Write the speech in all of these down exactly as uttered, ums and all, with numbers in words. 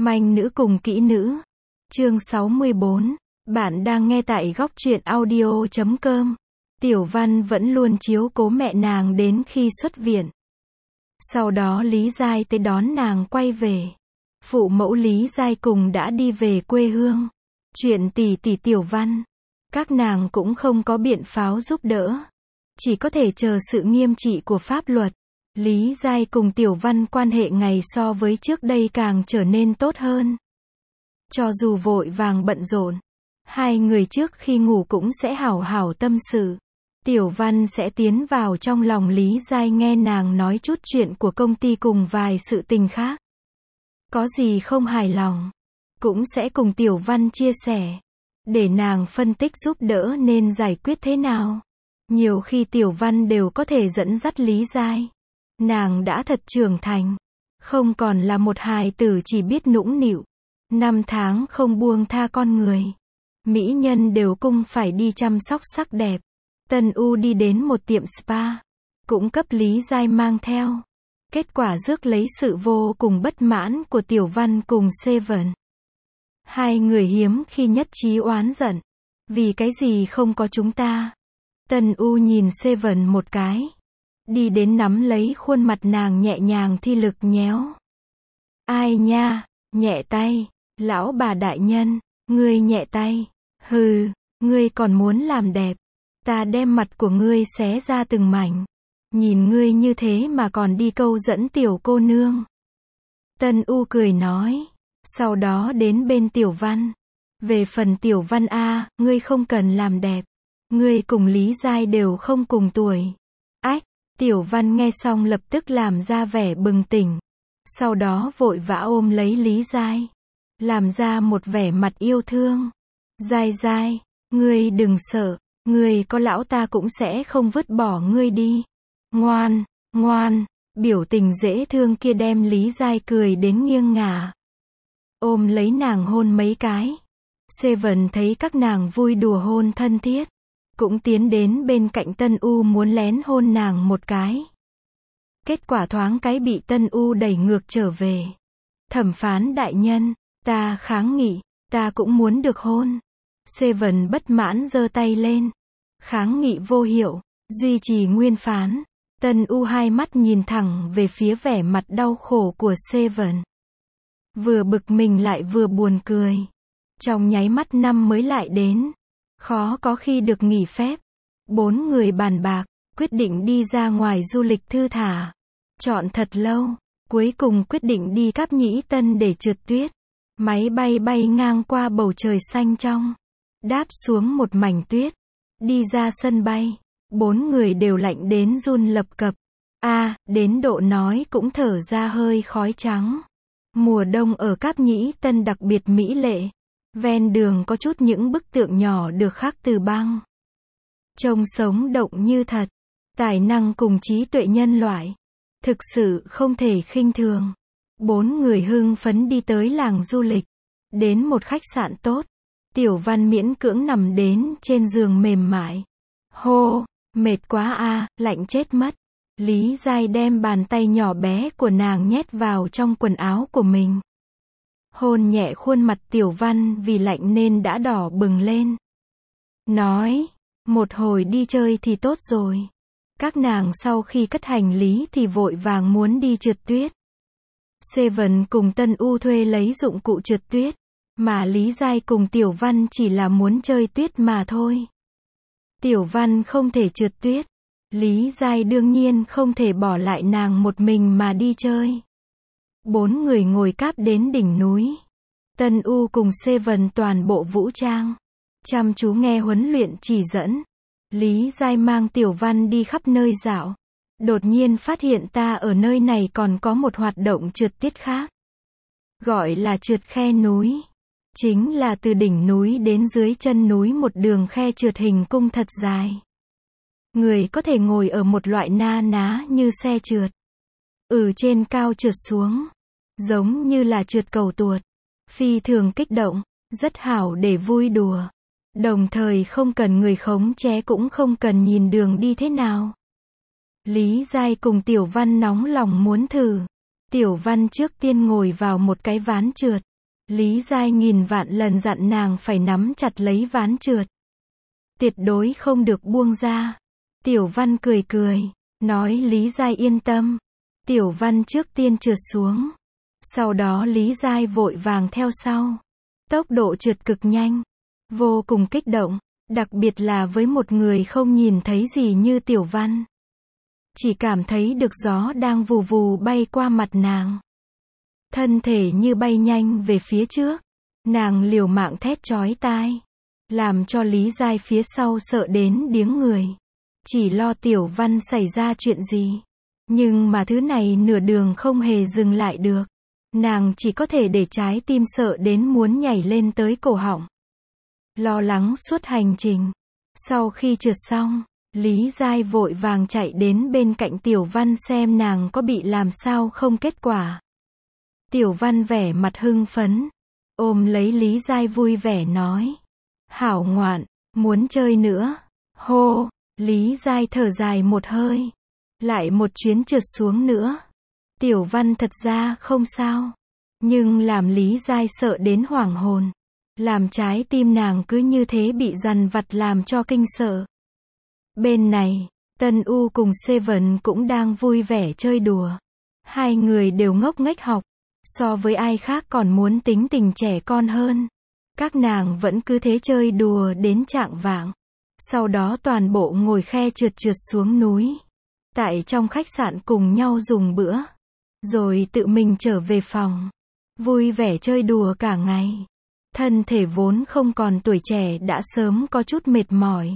Manh nữ cùng kỹ nữ. Chương sáu mươi bốn. Bạn đang nghe tại góc truyện audio chấm com. Tiểu Văn vẫn luôn chiếu cố mẹ nàng đến khi xuất viện. Sau đó Lý Giai tới đón nàng quay về. Phụ mẫu Lý Giai cùng đã đi về quê hương. Chuyện tỷ tỷ Tiểu Văn, các nàng cũng không có biện pháp giúp đỡ. Chỉ có thể chờ sự nghiêm trị của pháp luật. Lý Giai cùng Tiểu Văn quan hệ ngày so với trước đây càng trở nên tốt hơn. Cho dù vội vàng bận rộn, hai người trước khi ngủ cũng sẽ hảo hảo tâm sự. Tiểu Văn sẽ tiến vào trong lòng Lý Giai nghe nàng nói chút chuyện của công ty cùng vài sự tình khác. Có gì không hài lòng, cũng sẽ cùng Tiểu Văn chia sẻ, để nàng phân tích giúp đỡ nên giải quyết thế nào. Nhiều khi Tiểu Văn đều có thể dẫn dắt Lý Giai. Nàng đã thật trưởng thành, không còn là một hài tử chỉ biết nũng nịu. Năm tháng không buông tha con người. Mỹ nhân đều cung phải đi chăm sóc sắc đẹp. Tân U đi đến một tiệm spa, cũng cấp Lý Giai mang theo. Kết quả rước lấy sự vô cùng bất mãn của Tiểu Văn cùng Seven. Hai người hiếm khi nhất trí oán giận. Vì cái gì không có chúng ta? Tân U nhìn Seven một cái, đi đến nắm lấy khuôn mặt nàng nhẹ nhàng thi lực nhéo. Ai nha, nhẹ tay, lão bà đại nhân, ngươi nhẹ tay, hừ, ngươi còn muốn làm đẹp, ta đem mặt của ngươi xé ra từng mảnh, nhìn ngươi như thế mà còn đi câu dẫn tiểu cô nương. Tân U cười nói, sau đó đến bên Tiểu Văn. Về phần Tiểu Văn a, ngươi không cần làm đẹp, ngươi cùng Lý Giai đều không cùng tuổi. Ách, Tiểu Văn nghe xong lập tức làm ra vẻ bừng tỉnh. Sau đó vội vã ôm lấy Lý Giai, làm ra một vẻ mặt yêu thương. Giai Giai, ngươi đừng sợ, ngươi có lão ta cũng sẽ không vứt bỏ ngươi đi. Ngoan, ngoan, biểu tình dễ thương kia đem Lý Giai cười đến nghiêng ngả. Ôm lấy nàng hôn mấy cái. Seven thấy các nàng vui đùa hôn thân thiết, cũng tiến đến bên cạnh Tân U muốn lén hôn nàng một cái. Kết quả thoáng cái bị Tân U đẩy ngược trở về. Thẩm phán đại nhân, ta kháng nghị, ta cũng muốn được hôn. Seven bất mãn giơ tay lên. Kháng nghị vô hiệu, duy trì nguyên phán. Tân U hai mắt nhìn thẳng về phía vẻ mặt đau khổ của Seven. Vừa bực mình lại vừa buồn cười. Trong nháy mắt năm mới lại đến. Khó có khi được nghỉ phép. Bốn người bàn bạc, quyết định đi ra ngoài du lịch thư thả. Chọn thật lâu, cuối cùng quyết định đi Cáp Nhĩ Tân để trượt tuyết. Máy bay bay ngang qua bầu trời xanh trong. Đáp xuống một mảnh tuyết. Đi ra sân bay. Bốn người đều lạnh đến run lập cập. A, à, đến độ nói cũng thở ra hơi khói trắng. Mùa đông ở Cáp Nhĩ Tân đặc biệt mỹ lệ. Ven đường có chút những bức tượng nhỏ được khắc từ băng. Trông sống động như thật. Tài năng cùng trí tuệ nhân loại. Thực sự không thể khinh thường. Bốn người hưng phấn đi tới làng du lịch. Đến một khách sạn tốt. Tiểu Văn miễn cưỡng nằm đến trên giường mềm mại. Hô, mệt quá a, lạnh chết mất. Lý Giai đem bàn tay nhỏ bé của nàng nhét vào trong quần áo của mình. Hôn nhẹ khuôn mặt Tiểu Văn vì lạnh nên đã đỏ bừng lên. Nói, một hồi đi chơi thì tốt rồi. Các nàng sau khi cất hành lý thì vội vàng muốn đi trượt tuyết. Seven cùng Tân U thuê lấy dụng cụ trượt tuyết, mà Lý Giai cùng Tiểu Văn chỉ là muốn chơi tuyết mà thôi. Tiểu Văn không thể trượt tuyết. Lý Giai đương nhiên không thể bỏ lại nàng một mình mà đi chơi. Bốn người ngồi cáp đến đỉnh núi. Tân U cùng Seven toàn bộ vũ trang, chăm chú nghe huấn luyện chỉ dẫn. Lý Giai mang Tiểu Văn đi khắp nơi dạo. Đột nhiên phát hiện ta ở nơi này còn có một hoạt động trượt tuyết khác. Gọi là trượt khe núi. Chính là từ đỉnh núi đến dưới chân núi một đường khe trượt hình cung thật dài. Người có thể ngồi ở một loại na ná như xe trượt. Ở trên cao trượt xuống. Giống như là trượt cầu tuột. Phi thường kích động, rất hảo để vui đùa. Đồng thời không cần người khống chế cũng không cần nhìn đường đi thế nào. Lý Giai cùng Tiểu Văn nóng lòng muốn thử. Tiểu Văn trước tiên ngồi vào một cái ván trượt. Lý Giai nghìn vạn lần dặn nàng phải nắm chặt lấy ván trượt. Tuyệt đối không được buông ra. Tiểu Văn cười cười, nói Lý Giai yên tâm. Tiểu Văn trước tiên trượt xuống. Sau đó Lý Giai vội vàng theo sau. Tốc độ trượt cực nhanh. Vô cùng kích động. Đặc biệt là với một người không nhìn thấy gì như Tiểu Văn. Chỉ cảm thấy được gió đang vù vù bay qua mặt nàng. Thân thể như bay nhanh về phía trước. Nàng liều mạng thét chói tai. Làm cho Lý Giai phía sau sợ đến điếng người. Chỉ lo Tiểu Văn xảy ra chuyện gì. Nhưng mà thứ này nửa đường không hề dừng lại được. Nàng chỉ có thể để trái tim sợ đến muốn nhảy lên tới cổ họng. Lo lắng suốt hành trình. Sau khi trượt xong, Lý Giai vội vàng chạy đến bên cạnh Tiểu Văn xem nàng có bị làm sao không kết quả. Tiểu Văn vẻ mặt hưng phấn. Ôm lấy Lý Giai vui vẻ nói. Hảo ngoạn, muốn chơi nữa. Hô, Lý Giai thở dài một hơi. Lại một chuyến trượt xuống nữa. Tiểu Văn thật ra không sao. Nhưng làm Lý Giai sợ đến hoảng hồn. Làm trái tim nàng cứ như thế bị dằn vặt làm cho kinh sợ. Bên này, Tân U cùng Seven cũng đang vui vẻ chơi đùa. Hai người đều ngốc nghếch học. So với ai khác còn muốn tính tình trẻ con hơn. Các nàng vẫn cứ thế chơi đùa đến chạng vạng. Sau đó toàn bộ ngồi khe trượt trượt xuống núi. Tại trong khách sạn cùng nhau dùng bữa. Rồi tự mình trở về phòng. Vui vẻ chơi đùa cả ngày. Thân thể vốn không còn tuổi trẻ đã sớm có chút mệt mỏi.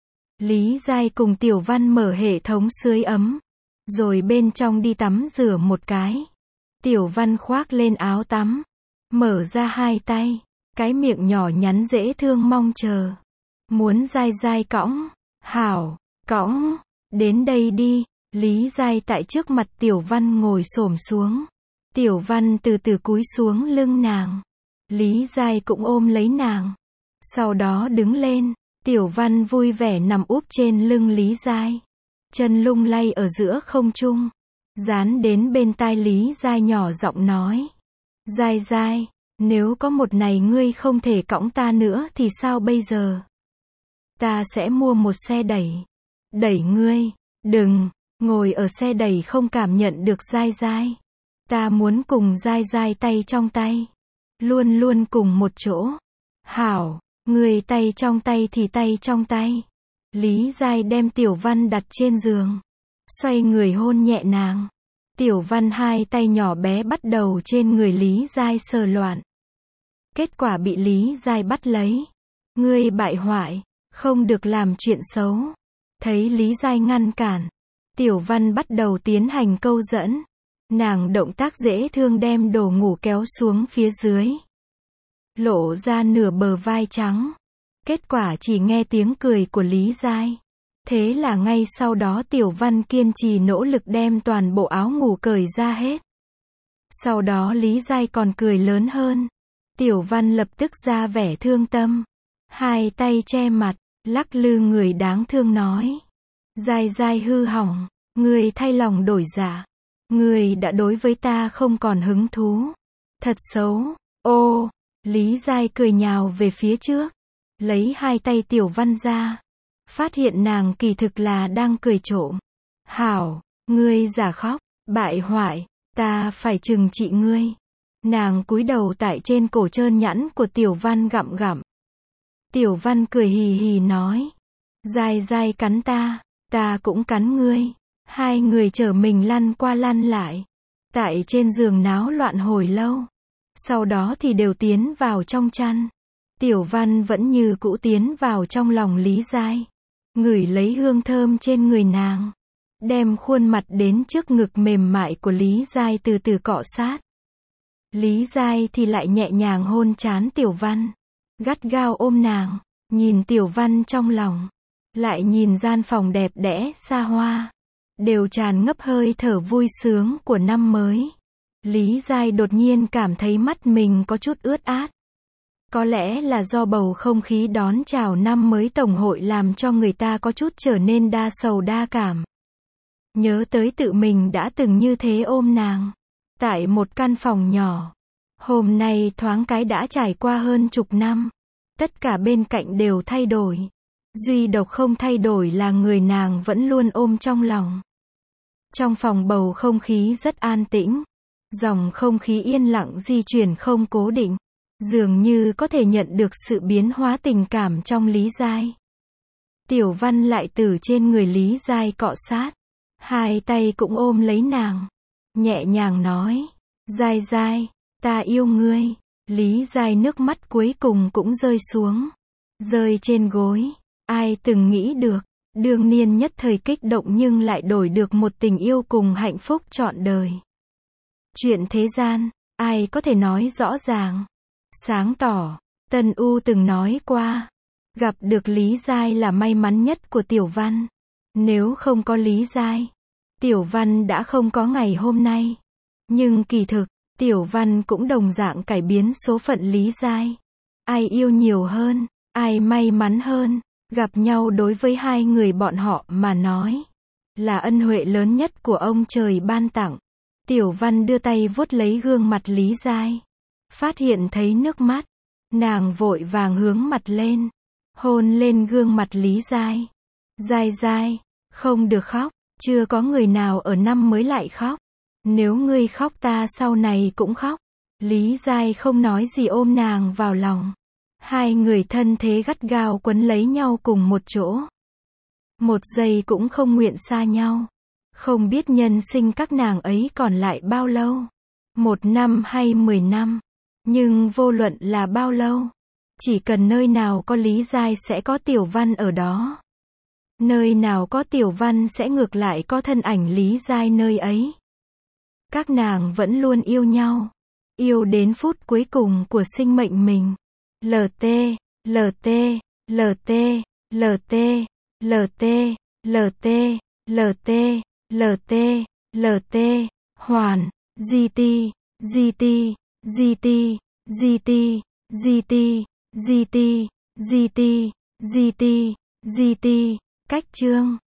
Lý Giai cùng Tiểu Văn mở hệ thống sưởi ấm. Rồi bên trong đi tắm rửa một cái. Tiểu Văn khoác lên áo tắm. Mở ra hai tay. Cái miệng nhỏ nhắn dễ thương mong chờ. Muốn Giai Giai cõng. Hảo, cõng. Đến đây đi. Lý Giai tại trước mặt Tiểu Văn ngồi xổm xuống. Tiểu Văn từ từ cúi xuống lưng nàng. Lý Giai cũng ôm lấy nàng. Sau đó đứng lên. Tiểu Văn vui vẻ nằm úp trên lưng Lý Giai. Chân lung lay ở giữa không trung. Dán đến bên tai Lý Giai nhỏ giọng nói. Giai Giai, nếu có một ngày ngươi không thể cõng ta nữa thì sao bây giờ? Ta sẽ mua một xe đẩy. Đẩy ngươi. Đừng, ngồi ở xe đẩy không cảm nhận được Giai Giai. Ta muốn cùng Giai Giai tay trong tay. Luôn luôn cùng một chỗ. Hảo, ngươi tay trong tay thì tay trong tay. Lý Giai đem Tiểu Văn đặt trên giường. Xoay người hôn nhẹ nàng. Tiểu Văn hai tay nhỏ bé bắt đầu trên người Lý Giai sờ loạn. Kết quả bị Lý Giai bắt lấy. Ngươi bại hoại, không được làm chuyện xấu. Thấy Lý Giai ngăn cản. Tiểu Văn bắt đầu tiến hành câu dẫn. Nàng động tác dễ thương đem đồ ngủ kéo xuống phía dưới. Lộ ra nửa bờ vai trắng. Kết quả chỉ nghe tiếng cười của Lý Giai. Thế là ngay sau đó Tiểu Văn kiên trì nỗ lực đem toàn bộ áo ngủ cởi ra hết. Sau đó Lý Giai còn cười lớn hơn. Tiểu Văn lập tức ra vẻ thương tâm. Hai tay che mặt, lắc lư người đáng thương nói. Giai Giai hư hỏng, người thay lòng đổi dạ. Người đã đối với ta không còn hứng thú. Thật xấu, ô, Lý Giai cười nhào về phía trước. Lấy hai tay Tiểu Văn ra. Phát hiện nàng kỳ thực là đang cười trộm. Hảo, ngươi giả khóc, bại hoại, ta phải trừng trị ngươi. Nàng cúi đầu tại trên cổ trơn nhẵn của Tiểu Văn gặm gặm. Tiểu Văn cười hì hì nói. Giai Giai cắn ta, ta cũng cắn ngươi. Hai người chở mình lăn qua lăn lại. Tại trên giường náo loạn hồi lâu. Sau đó thì đều tiến vào trong chăn. Tiểu Văn vẫn như cũ tiến vào trong lòng Lý Giai. Ngửi lấy hương thơm trên người nàng. Đem khuôn mặt đến trước ngực mềm mại của Lý Giai từ từ cọ sát. Lý Giai thì lại nhẹ nhàng hôn trán Tiểu Văn. Gắt gao ôm nàng. Nhìn Tiểu Văn trong lòng. Lại nhìn gian phòng đẹp đẽ xa hoa. Đều tràn ngập hơi thở vui sướng của năm mới. Lý Giai đột nhiên cảm thấy mắt mình có chút ướt át. Có lẽ là do bầu không khí đón chào năm mới tổng hội làm cho người ta có chút trở nên đa sầu đa cảm. Nhớ tới tự mình đã từng như thế ôm nàng. Tại một căn phòng nhỏ. Hôm nay thoáng cái đã trải qua hơn chục năm. Tất cả bên cạnh đều thay đổi. Duy độc không thay đổi là người nàng vẫn luôn ôm trong lòng. Trong phòng bầu không khí rất an tĩnh. Dòng không khí yên lặng di chuyển không cố định. Dường như có thể nhận được sự biến hóa tình cảm trong Lý Giai. Tiểu Văn lại từ trên người Lý Giai cọ sát. Hai tay cũng ôm lấy nàng. Nhẹ nhàng nói. Giai Giai, ta yêu ngươi. Lý Giai nước mắt cuối cùng cũng rơi xuống. Rơi trên gối. Ai từng nghĩ được. Đương niên nhất thời kích động nhưng lại đổi được một tình yêu cùng hạnh phúc trọn đời. Chuyện thế gian, ai có thể nói rõ ràng. Sáng tỏ, Tân U từng nói qua. Gặp được Lý Giai là may mắn nhất của Tiểu Văn. Nếu không có Lý Giai, Tiểu Văn đã không có ngày hôm nay. Nhưng kỳ thực, Tiểu Văn cũng đồng dạng cải biến số phận Lý Giai. Ai yêu nhiều hơn, ai may mắn hơn, gặp nhau đối với hai người bọn họ mà nói là ân huệ lớn nhất của ông trời ban tặng. Tiểu Văn đưa tay vuốt lấy gương mặt Lý Giai. Phát hiện thấy nước mắt. Nàng vội vàng hướng mặt lên. Hôn lên gương mặt Lý Giai. Giai Giai, không được khóc. Chưa có người nào ở năm mới lại khóc. Nếu ngươi khóc ta sau này cũng khóc. Lý Giai không nói gì ôm nàng vào lòng. Hai người thân thế gắt gao quấn lấy nhau cùng một chỗ. Một giây cũng không nguyện xa nhau. Không biết nhân sinh các nàng ấy còn lại bao lâu. Một năm hay mười năm. Nhưng vô luận là bao lâu. Chỉ cần nơi nào có Lý Giai sẽ có Tiểu Văn ở đó. Nơi nào có Tiểu Văn sẽ ngược lại có thân ảnh Lý Giai nơi ấy. Các nàng vẫn luôn yêu nhau. Yêu đến phút cuối cùng của sinh mệnh mình. lờ tê, lờ tê, lờ tê, lờ tê, lờ tê, lờ tê, lờ tê, lờ tê, lờ tê, hoàn, giê tê, giê tê, giê tê, giê tê, giê tê, giê tê, giê tê, giê tê, giê tê, cách chương.